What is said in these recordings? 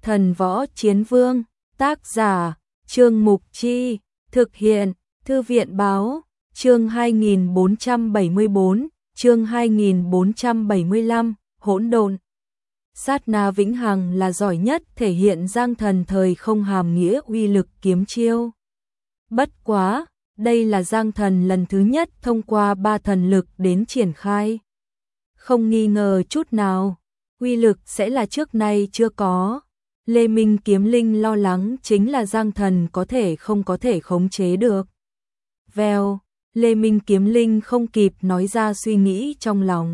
Thần võ chiến vương, tác giả, Trương Mục Chi, thực hiện, Thư viện báo, chương 2474, chương 2475, hỗn độn. Sát na vĩnh hằng là giỏi nhất thể hiện Giang Thần thời không hàm nghĩa uy lực kiếm chiêu. Bất quá, đây là Giang Thần lần thứ nhất thông qua 3 thần lực đến triển khai. Không nghi ngờ chút nào, uy lực sẽ là trước nay chưa có. Lê Minh Kiếm Linh lo lắng chính là Giang Thần không có thể khống chế được. Vèo, Lê Minh Kiếm Linh không kịp nói ra suy nghĩ trong lòng.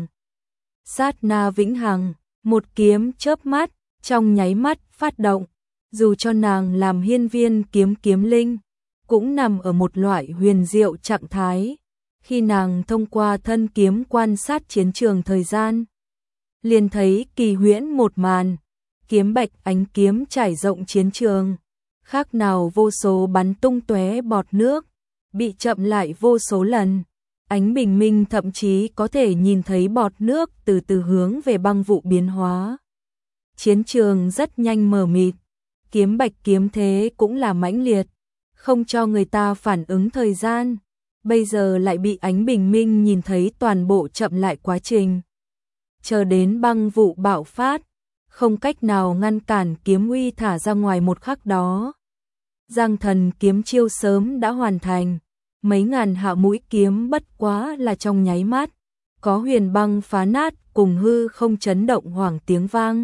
Sát na vĩnh hằng, một kiếm chớp mắt, trong nháy mắt phát động, dù cho nàng làm hiên viên kiếm linh, cũng nằm ở một loại huyền diệu trạng thái. Khi nàng thông qua thân kiếm quan sát chiến trường thời gian, liền thấy kỳ huyễn một màn, kiếm bạch ánh kiếm trải rộng chiến trường, khác nào vô số bắn tung tóe bọt nước, bị chậm lại vô số lần. Ánh bình minh thậm chí có thể nhìn thấy bọt nước từ từ hướng về băng vụ biến hóa. Chiến trường rất nhanh mờ mịt, kiếm bạch kiếm thế cũng là mãnh liệt, không cho người ta phản ứng thời gian. Bây giờ lại bị ánh bình minh nhìn thấy toàn bộ chậm lại quá trình. Chờ đến băng vụ bạo phát, không cách nào ngăn cản kiếm uy thả ra ngoài một khắc đó. Giang Thần kiếm chiêu sớm đã hoàn thành, mấy ngàn hạ mũi kiếm bất quá là trong nháy mắt, có huyền băng phá nát cùng hư không chấn động hoảng tiếng vang.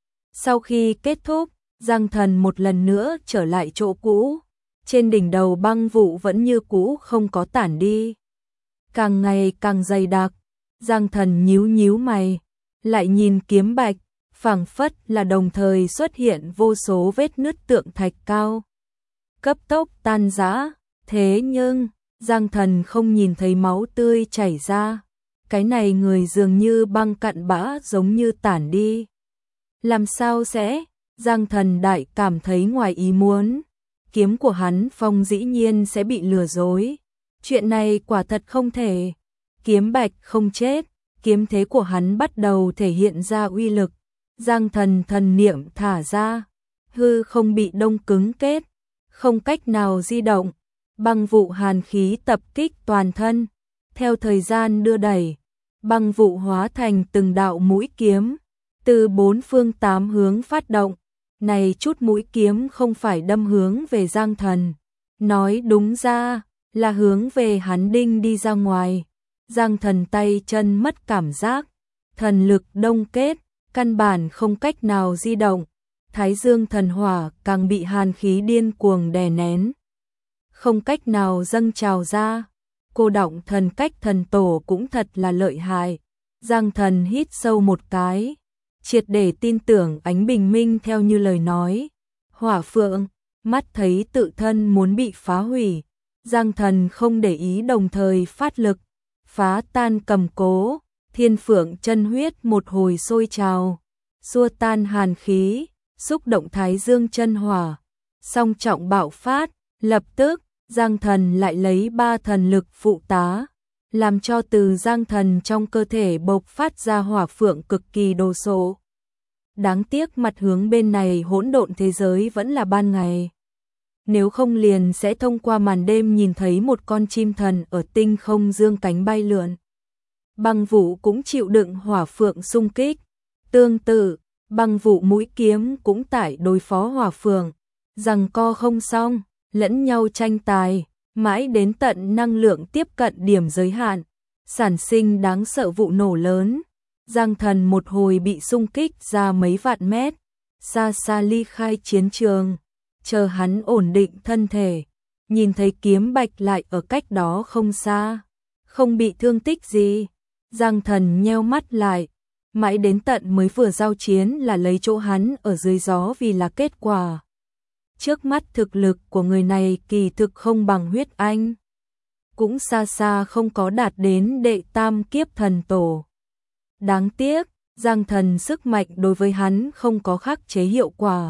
Sau khi kết thúc, Giang Thần một lần nữa trở lại chỗ cũ, trên đỉnh đầu băng vụ vẫn như cũ không có tản đi. Càng ngày càng dày đặc, Giang Thần nhíu mày, lại nhìn kiếm bạch, phảng phất là đồng thời xuất hiện vô số vết nứt tượng thạch cao. Cấp tốc tan rã, thế nhưng Giang Thần không nhìn thấy máu tươi chảy ra, cái này người dường như băng cặn bã giống như tản đi. Làm sao sẽ? Giang Thần đại cảm thấy ngoài ý muốn, kiếm của hắn phong dĩ nhiên sẽ bị lừa dối. Chuyện này quả thật không thể. Kiếm bạch không chết, kiếm thế của hắn bắt đầu thể hiện ra uy lực. Giang Thần thần niệm thả ra, hư không bị đông cứng kết, không cách nào di động. Băng vụ hàn khí tập kích toàn thân, theo thời gian đưa đẩy, băng vụ hóa thành từng đạo mũi kiếm, từ 4 phương 8 hướng phát động. Này chút mũi kiếm không phải đâm hướng về Giang Thần, nói đúng ra là hướng về hắn đinh đi ra ngoài. Giang Thần tay chân mất cảm giác, thần lực đông kết, căn bản không cách nào di động. Thái Dương thần hỏa càng bị hàn khí điên cuồng đè nén, không cách nào dâng trào ra. Cô động thần cách thần tổ cũng thật là lợi hại. Giang Thần hít sâu một cái, triệt để tin tưởng ánh bình minh theo như lời nói. Hỏa phượng, mắt thấy tự thân muốn bị phá hủy, Giang Thần không để ý đồng thời phát lực, phá tan cầm cố, thiên phượng chân huyết một hồi sôi trào, xua tan hàn khí, xúc động thái dương chân hỏa, song trọng bạo phát, lập tức Giang Thần lại lấy 3 thần lực phụ tá, làm cho từ Giang Thần trong cơ thể bộc phát ra hỏa phượng cực kỳ đồ sộ. Đáng tiếc mặt hướng bên này hỗn độn thế giới vẫn là ban ngày. Nếu không liền sẽ thông qua màn đêm nhìn thấy một con chim thần ở tinh không dương cánh bay lượn. Băng vụ cũng chịu đựng hỏa phượng xung kích. Tương tự, băng vụ mũi kiếm cũng tải đối phó hỏa phượng. Giằng co không xong, lẫn nhau tranh tài, mãi đến tận năng lượng tiếp cận điểm giới hạn, sản sinh đáng sợ vụ nổ lớn. Giang Thần một hồi bị xung kích ra mấy vạn mét, xa xa ly khai chiến trường, chờ hắn ổn định thân thể, nhìn thấy kiếm bạch lại ở cách đó không xa, không bị thương tích gì. Giang Thần nheo mắt lại, mãi đến tận mới vừa giao chiến là lấy chỗ hắn ở dưới gió vì là kết quả. Trước mắt thực lực của người này kỳ thực không bằng huyết anh, cũng xa xa không có đạt đến đệ tam kiếp thần tổ. Đáng tiếc, Giang Thần sức mạnh đối với hắn không có khắc chế hiệu quả.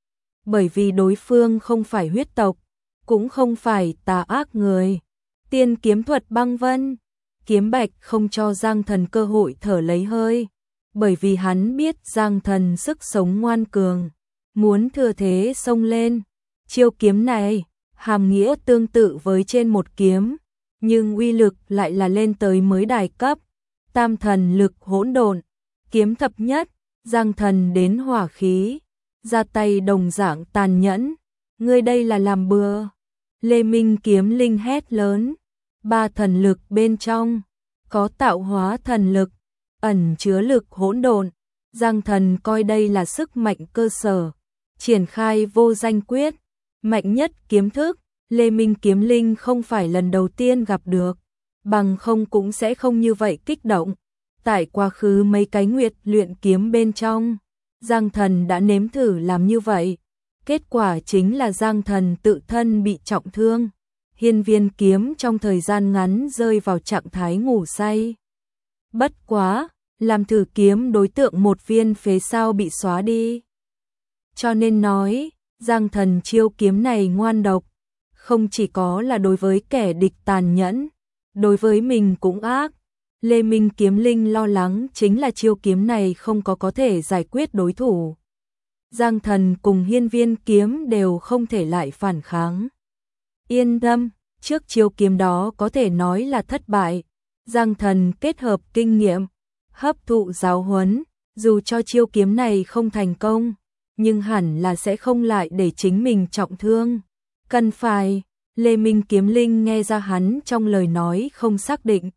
Bởi vì đối phương không phải huyết tộc, cũng không phải tà ác người. Tiên kiếm thuật băng vân, kiếm bạch không cho Giang Thần cơ hội thở lấy hơi, bởi vì hắn biết Giang Thần sức sống ngoan cường, muốn thừa thế xông lên. Chiêu kiếm này, hàm nghĩa tương tự với trên một kiếm, nhưng uy lực lại là lên tới mới đài cấp. Tam thần lực hỗn độn, kiếm thập nhất, giang thần đến hỏa khí, ra tay đồng dạng tàn nhẫn. Ngươi đây là làm bừa. Lê Minh Kiếm Linh hét lớn. Ba thần lực bên trong, có tạo hóa thần lực, ẩn chứa lực hỗn độn. Giang thần coi đây là sức mạnh cơ sở, triển khai vô danh quyết, mạnh nhất kiếm thức. Lê Minh Kiếm Linh không phải lần đầu tiên gặp được, bằng không cũng sẽ không như vậy kích động. Tại quá khứ mấy cái nguyệt luyện kiếm bên trong, Giang thần đã nếm thử làm như vậy. Kết quả chính là Giang thần tự thân bị trọng thương. Hiên viên kiếm trong thời gian ngắn rơi vào trạng thái ngủ say. Bất quá, làm thử kiếm đối tượng một viên phế sao bị xóa đi. Cho nên nói, Giang thần chiêu kiếm này ngoan độc, không chỉ có là đối với kẻ địch tàn nhẫn, đối với mình cũng ác. Lê Minh Kiếm Linh lo lắng chính là chiêu kiếm này không có thể giải quyết đối thủ. Giang thần cùng hiên viên kiếm đều không thể lại phản kháng. Yên tâm, trước chiêu kiếm đó có thể nói là thất bại. Giang thần kết hợp kinh nghiệm, hấp thụ giáo huấn, dù cho chiêu kiếm này không thành công, nhưng hẳn là sẽ không lại để chính mình trọng thương. Cần phải, Lê Minh Kiếm Linh nghe ra hắn trong lời nói không xác định.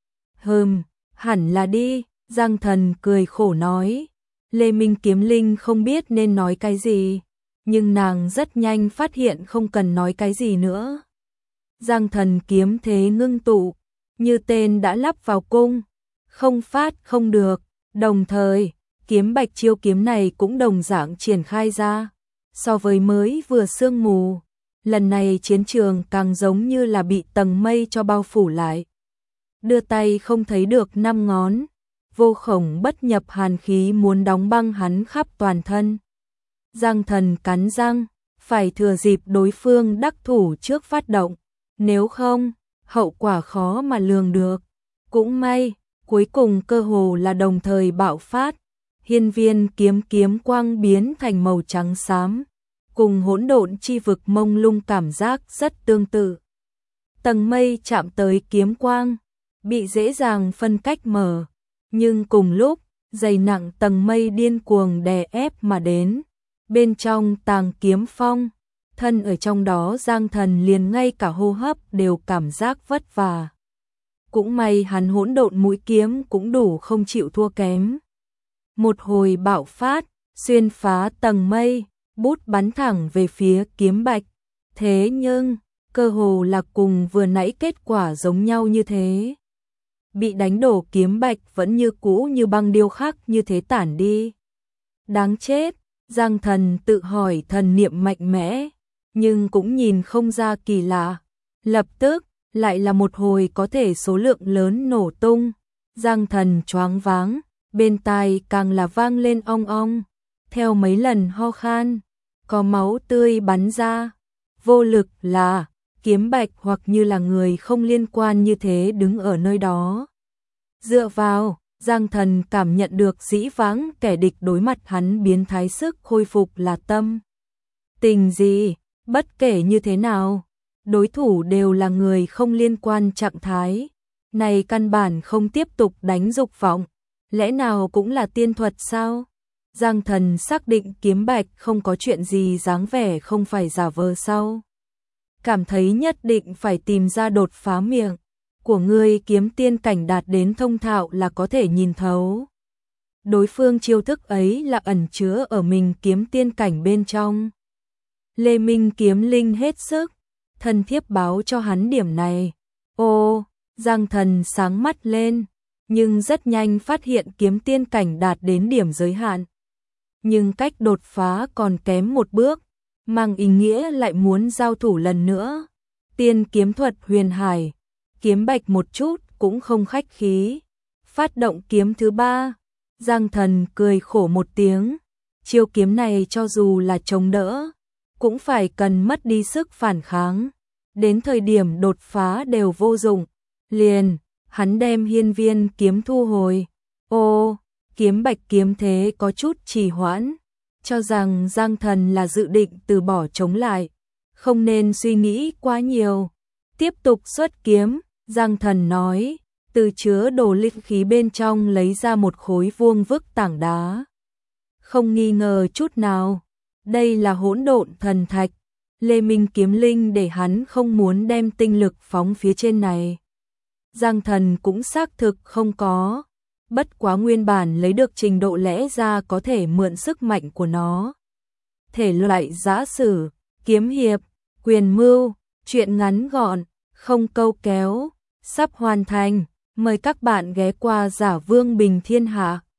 Hẳn là đi, Giang thần cười khổ nói. Lê Minh Kiếm Linh không biết nên nói cái gì, nhưng nàng rất nhanh phát hiện không cần nói cái gì nữa. Giang thần kiếm thế ngưng tụ, như tên đã lắp vào cung, không phát không được, đồng thời, kiếm bạch chiêu kiếm này cũng đồng dạng triển khai ra. So với mới vừa sương mù, lần này chiến trường càng giống như là bị tầng mây cho bao phủ lại. Đưa tay không thấy được năm ngón, vô khổng bất nhập hàn khí muốn đóng băng hắn khắp toàn thân. Giang thần cắn răng, phải thừa dịp đối phương đắc thủ trước phát động, nếu không, hậu quả khó mà lường được. Cũng may, cuối cùng cơ hồ là đồng thời bạo phát, hiên viên kiếm quang biến thành màu trắng xám, cùng hỗn độn chi vực mông lung cảm giác rất tương tự. Tầng mây chạm tới kiếm quang, bị dễ dàng phân cách mở, nhưng cùng lúc, dày nặng tầng mây điên cuồng đè ép mà đến. Bên trong tàng kiếm phong, thân ở trong đó Giang thần liền ngay cả hô hấp đều cảm giác vất vả. Cũng may hắn hỗn độn mũi kiếm cũng đủ không chịu thua kém. Một hồi bạo phát, xuyên phá tầng mây, bút bắn thẳng về phía kiếm bạch. Thế nhưng, cơ hồ là cùng vừa nãy kết quả giống nhau như thế. Bị đánh đổ kiếm bạch vẫn như cũ như băng điêu khắc như thế tản đi. Đáng chết, Giang thần tự hỏi thần niệm mạnh mẽ, nhưng cũng nhìn không ra kỳ lạ. Lập tức, lại là một hồi có thể số lượng lớn nổ tung. Giang thần choáng váng, bên tai càng là vang lên ong ong. Theo mấy lần ho khan, có máu tươi bắn ra. Vô lực là, kiếm bạch hoặc như là người không liên quan như thế đứng ở nơi đó. Dựa vào, Giang thần cảm nhận được dĩ vãng kẻ địch đối mặt hắn biến thái sức khôi phục là tâm. Tình gì, bất kể như thế nào, đối thủ đều là người không liên quan trạng thái. Này căn bản không tiếp tục đánh dục vọng, lẽ nào cũng là tiên thuật sao? Giang thần xác định kiếm bạch không có chuyện gì dáng vẻ không phải giả vờ sao? Cảm thấy nhất định phải tìm ra đột phá miệng của ngươi, kiếm tiên cảnh đạt đến thông thạo là có thể nhìn thấu. Đối phương chiêu thức ấy là ẩn chứa ở mình kiếm tiên cảnh bên trong. Lê Minh Kiếm Linh hết sức, thân thiếp báo cho hắn điểm này. Ô, Giang thần sáng mắt lên, nhưng rất nhanh phát hiện kiếm tiên cảnh đạt đến điểm giới hạn. Nhưng cách đột phá còn kém một bước, mang ý nghĩa lại muốn giao thủ lần nữa. Tiên kiếm thuật huyền hải, kiếm bạch một chút cũng không khách khí. Phát động kiếm thứ ba, Giang thần cười khổ một tiếng. Chiêu kiếm này cho dù là chống đỡ, cũng phải cần mất đi sức phản kháng. Đến thời điểm đột phá đều vô dụng. Liền, hắn đem hiên viên kiếm thu hồi. Ô, kiếm bạch kiếm thế có chút trì hoãn. cho rằng Giang Thần là dự định từ bỏ chống lại, không nên suy nghĩ quá nhiều. Tiếp tục xuất kiếm, Giang Thần nói, từ chứa đồ linh khí bên trong lấy ra một khối vuông vức tảng đá. Không nghi ngờ chút nào, đây là hỗn độn thần thạch. Lê Minh kiếm linh để hắn không muốn đem tinh lực phóng phía trên này. Giang Thần cũng xác thực không có, bất quá nguyên bản lấy được trình độ lẽ ra có thể mượn sức mạnh của nó. Thể loại giã sử, kiếm hiệp, quyền mưu, truyện ngắn gọn, không câu kéo, sắp hoàn thành. Mời các bạn ghé qua Giả Vương Bình Thiên Hạ.